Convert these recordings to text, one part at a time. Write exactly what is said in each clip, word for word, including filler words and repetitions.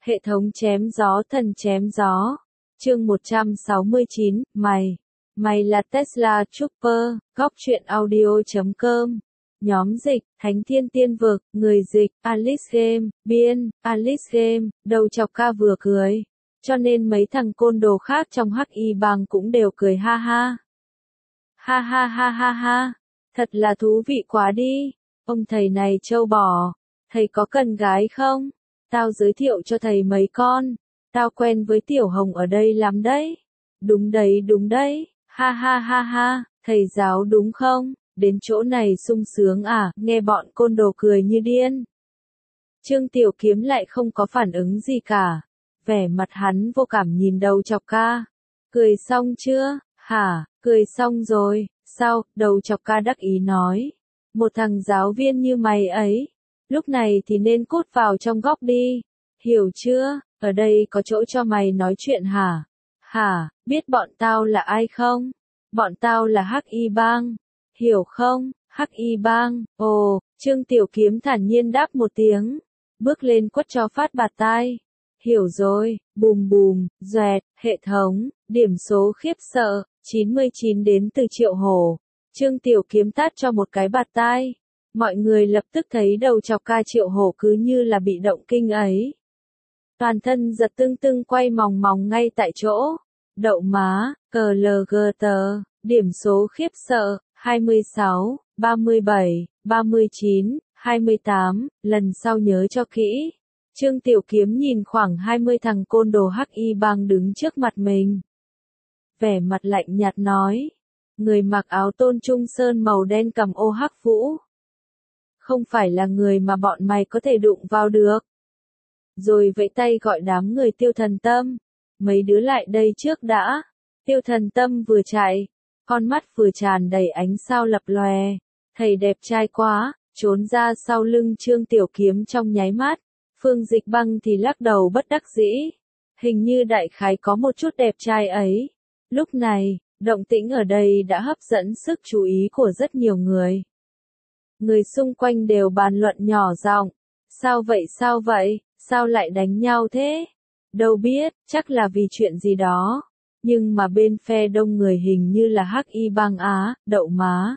Hệ thống chém gió thần chém gió. Chương một trăm sáu mươi chín, mày. Mày là Tesla Trooper, góc truyện audio chấm com. Nhóm dịch, Thánh Thiên Tiên Vực, người dịch, Alice Game, biên, Alice Game, đầu chọc ca vừa cười. Cho nên mấy thằng côn đồ khác trong hắc y bang cũng đều cười ha ha. Ha ha ha ha ha. Thật là thú vị quá đi. Ông thầy này trâu bò. Thầy có cần gái không? Tao giới thiệu cho thầy mấy con. Tao quen với Tiểu Hồng ở đây lắm đấy. Đúng đấy đúng đấy. Ha ha ha ha. Thầy giáo đúng không? Đến chỗ này sung sướng à? Nghe bọn côn đồ cười như điên. Trương Tiểu Kiếm lại không có phản ứng gì cả. Vẻ mặt hắn vô cảm nhìn đầu chọc ca. Cười xong chưa? Hả? Cười xong rồi. Sao? Đầu chọc ca đắc ý nói. Một thằng giáo viên như mày ấy. Lúc này thì nên cút vào trong góc đi. Hiểu chưa? Ở đây có chỗ cho mày nói chuyện hả? Hả? Biết bọn tao là ai không? Bọn tao là hắc y bang. Hiểu không? Hắc y bang. Ồ, Trương Tiểu Kiếm thản nhiên đáp một tiếng. Bước lên quất cho phát bạt tai. Hiểu rồi. Bùm bùm, doẹt, hệ thống, điểm số khiếp sợ, chín mươi chín đến từ Triệu Hổ. Trương Tiểu Kiếm tát cho một cái bạt tai. Mọi người lập tức thấy đầu chọc ca Triệu Hổ cứ như là bị động kinh ấy. Toàn thân giật tưng tưng quay mòng mòng ngay tại chỗ. Đậu má, cờ lờ gờ tờ, điểm số khiếp sợ, hai mươi sáu, ba mươi bảy, ba mươi chín, hai mươi tám, lần sau nhớ cho kỹ. Trương Tiểu Kiếm nhìn khoảng hai mươi thằng côn đồ hắc y bang đứng trước mặt mình. Vẻ mặt lạnh nhạt nói. Người mặc áo tôn trung sơn màu đen cầm ô hắc vũ. Không phải là người mà bọn mày có thể đụng vào được. Rồi vẫy tay gọi đám người Tiêu Thần Tâm. Mấy đứa lại đây trước đã. Tiêu Thần Tâm vừa chạy. Con mắt vừa tràn đầy ánh sao lập lòe. Thầy đẹp trai quá. Trốn ra sau lưng Trương Tiểu Kiếm trong nháy mắt. Phương Dịch Băng thì lắc đầu bất đắc dĩ. Hình như đại khái có một chút đẹp trai ấy. Lúc này, động tĩnh ở đây đã hấp dẫn sức chú ý của rất nhiều người. Người xung quanh đều bàn luận nhỏ giọng. Sao vậy sao vậy, sao lại đánh nhau thế? Đâu biết, chắc là vì chuyện gì đó. Nhưng mà bên phe đông người hình như là hắc y bang á, đậu má.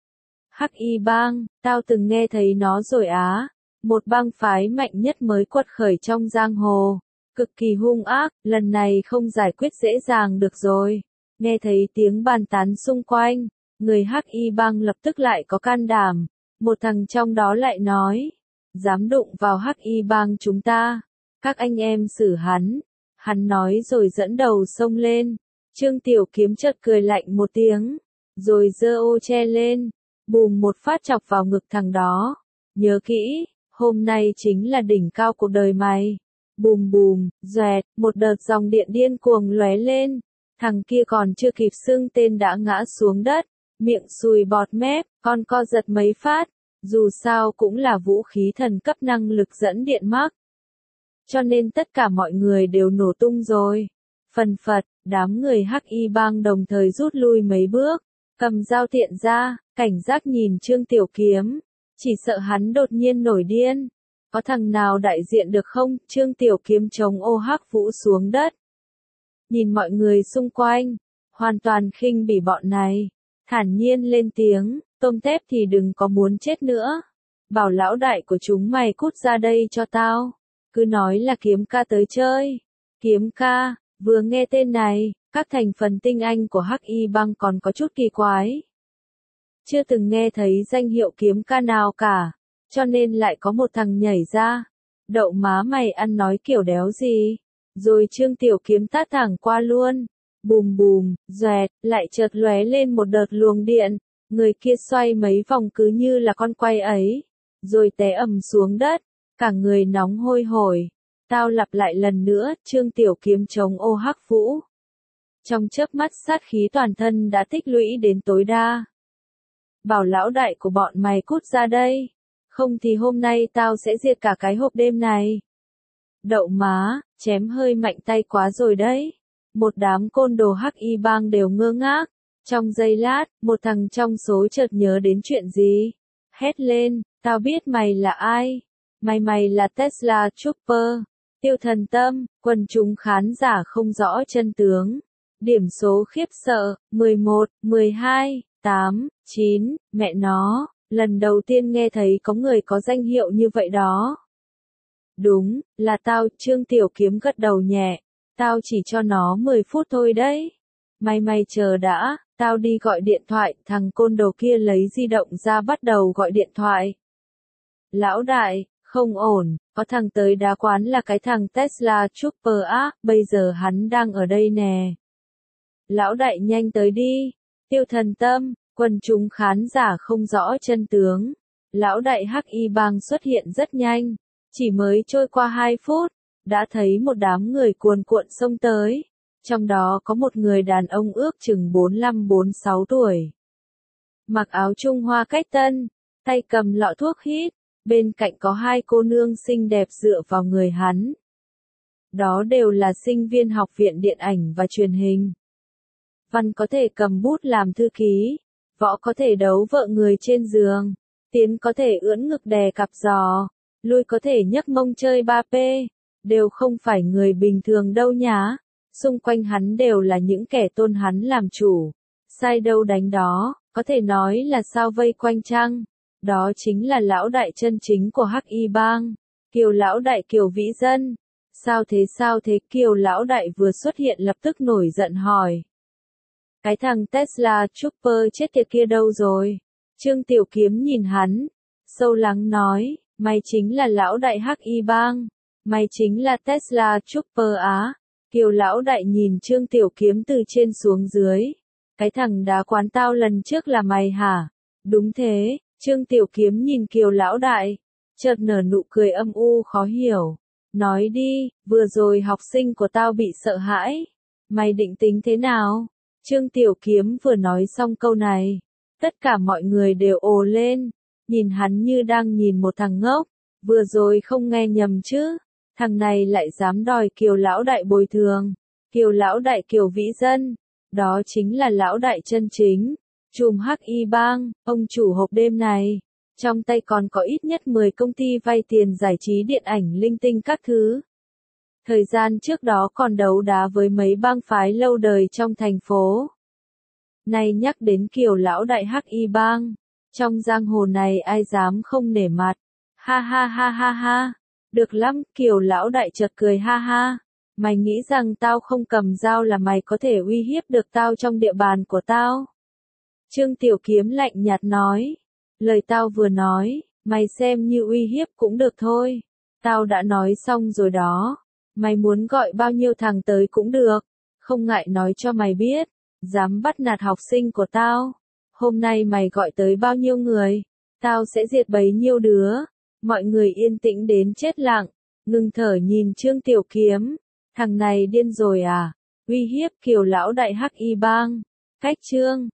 Hắc y bang, tao từng nghe thấy nó rồi á. Một bang phái mạnh nhất mới quật khởi trong giang hồ. Cực kỳ hung ác, lần này không giải quyết dễ dàng được rồi. Nghe thấy tiếng bàn tán xung quanh, người hắc y bang lập tức lại có can đảm. Một thằng trong đó lại nói, dám đụng vào hắc y bang chúng ta, các anh em xử hắn. Hắn nói rồi dẫn đầu xông lên. Trương Tiểu Kiếm chợt cười lạnh một tiếng, rồi giơ ô che lên, bùm một phát chọc vào ngực thằng đó. Nhớ kỹ, hôm nay chính là đỉnh cao cuộc đời mày. Bùm bùm, doẹt, một đợt dòng điện điên cuồng lóe lên. Thằng kia còn chưa kịp xưng tên đã ngã xuống đất, miệng sùi bọt mép, con co giật mấy phát. Dù sao cũng là vũ khí thần cấp năng lực dẫn điện mắc. Cho nên tất cả mọi người đều nổ tung rồi. Phần phật, đám người hắc y bang đồng thời rút lui mấy bước, cầm dao tiện ra, cảnh giác nhìn Trương Tiểu Kiếm. Chỉ sợ hắn đột nhiên nổi điên. Có thằng nào đại diện được không? Trương Tiểu Kiếm chống ô hắc vũ xuống đất. Nhìn mọi người xung quanh, hoàn toàn khinh bỉ bọn này. Thản nhiên lên tiếng, tôm tép thì đừng có muốn chết nữa. Bảo lão đại của chúng mày cút ra đây cho tao. Cứ nói là Kiếm ca tới chơi. Kiếm ca, vừa nghe tên này, các thành phần tinh anh của hắc y bang còn có chút kỳ quái. Chưa từng nghe thấy danh hiệu Kiếm ca nào cả, cho nên lại có một thằng nhảy ra. Đậu má mày ăn nói kiểu đéo gì. Rồi Trương Tiểu Kiếm tát thẳng qua luôn. Bùm bùm, doẹt, lại chợt lóe lên một đợt luồng điện. Người kia xoay mấy vòng cứ như là con quay ấy. Rồi té ầm xuống đất. Cả người nóng hôi hổi. Tao lặp lại lần nữa, Trương Tiểu Kiếm chống ô hắc vũ. Trong chớp mắt sát khí toàn thân đã tích lũy đến tối đa. Bảo lão đại của bọn mày cút ra đây. Không thì hôm nay tao sẽ diệt cả cái hộp đêm này. Đậu má, chém hơi mạnh tay quá rồi đấy. Một đám côn đồ hắc y bang đều ngơ ngác. Trong giây lát, một thằng trong số chợt nhớ đến chuyện gì. Hét lên, tao biết mày là ai. Mày mày là Tesla Trooper. Tiêu Thần Tâm, quần chúng khán giả không rõ chân tướng. Điểm số khiếp sợ, mười một, mười hai, tám, chín, mẹ nó, lần đầu tiên nghe thấy có người có danh hiệu như vậy đó. Đúng, là tao, Trương Tiểu Kiếm gật đầu nhẹ, tao chỉ cho nó mười phút thôi đấy. Mày mày chờ đã, tao đi gọi điện thoại, thằng côn đồ kia lấy di động ra bắt đầu gọi điện thoại. Lão đại, không ổn, có thằng tới đá quán là cái thằng Tesla Trooper á, bây giờ hắn đang ở đây nè. Lão đại nhanh tới đi. Tiêu Thần Tâm, quần chúng khán giả không rõ chân tướng. Lão đại Hắc Y Bang xuất hiện rất nhanh, chỉ mới trôi qua hai phút, đã thấy một đám người cuồn cuộn xông tới. Trong đó có một người đàn ông ước chừng bốn lăm bốn sáu tuổi. Mặc áo Trung Hoa cách tân, tay cầm lọ thuốc hít, bên cạnh có hai cô nương xinh đẹp dựa vào người hắn. Đó đều là sinh viên học viện điện ảnh và truyền hình. Văn có thể cầm bút làm thư ký, võ có thể đấu vợ người trên giường, tiến có thể ưỡn ngực đè cặp giò, lui có thể nhấc mông chơi ba pê, đều không phải người bình thường đâu nhá. Xung quanh hắn đều là những kẻ tôn hắn làm chủ, sai đâu đánh đó, có thể nói là sao vây quanh chăng? Đó chính là lão đại chân chính của Hắc Y Bang, Kiều lão đại Kiều Vĩ Dân. Sao thế sao thế? Kiều lão đại vừa xuất hiện lập tức nổi giận hỏi. Cái thằng Tesla Trooper chết tiệt kia đâu rồi? Trương Tiểu Kiếm nhìn hắn, sâu lắng nói, mày chính là lão đại Hắc Y Bang, mày chính là Tesla Trooper á. Kiều lão đại nhìn Trương Tiểu Kiếm từ trên xuống dưới. Cái thằng đá quán tao lần trước là mày hả? Đúng thế, Trương Tiểu Kiếm nhìn Kiều lão đại, chợt nở nụ cười âm u khó hiểu. Nói đi, vừa rồi học sinh của tao bị sợ hãi. Mày định tính thế nào? Trương Tiểu Kiếm vừa nói xong câu này, tất cả mọi người đều ồ lên, nhìn hắn như đang nhìn một thằng ngốc. Vừa rồi không nghe nhầm chứ? Thằng này lại dám đòi Kiều lão đại bồi thường. Kiều lão đại Kiều Vĩ Dân, đó chính là lão đại chân chính, trùm Hắc Y Bang, ông chủ hộp đêm này. Trong tay còn có ít nhất mười công ty vay tiền giải trí điện ảnh linh tinh các thứ. Thời gian trước đó còn đấu đá với mấy bang phái lâu đời trong thành phố. Nay nhắc đến Kiều lão đại Hắc Y Bang, trong giang hồ này ai dám không nể mặt. Ha ha ha ha ha. Được lắm, Kiều lão đại chợt cười ha ha. Mày nghĩ rằng tao không cầm dao là mày có thể uy hiếp được tao trong địa bàn của tao? Trương Tiểu Kiếm lạnh nhạt nói. Lời tao vừa nói, mày xem như uy hiếp cũng được thôi. Tao đã nói xong rồi đó. Mày muốn gọi bao nhiêu thằng tới cũng được. Không ngại nói cho mày biết. Dám bắt nạt học sinh của tao. Hôm nay mày gọi tới bao nhiêu người? Tao sẽ diệt bấy nhiêu đứa. Mọi người yên tĩnh đến chết lặng, ngừng thở nhìn Trương Tiểu Kiếm. Thằng này điên rồi à? Uy hiếp Kiều lão đại Hắc Y Bang. Cách Trương